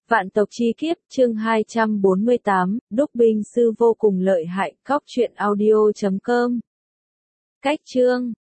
Vạn tộc chi kiếp, chương 248, đúc binh sư vô cùng lợi hại, góc truyện audio.com. Cách chương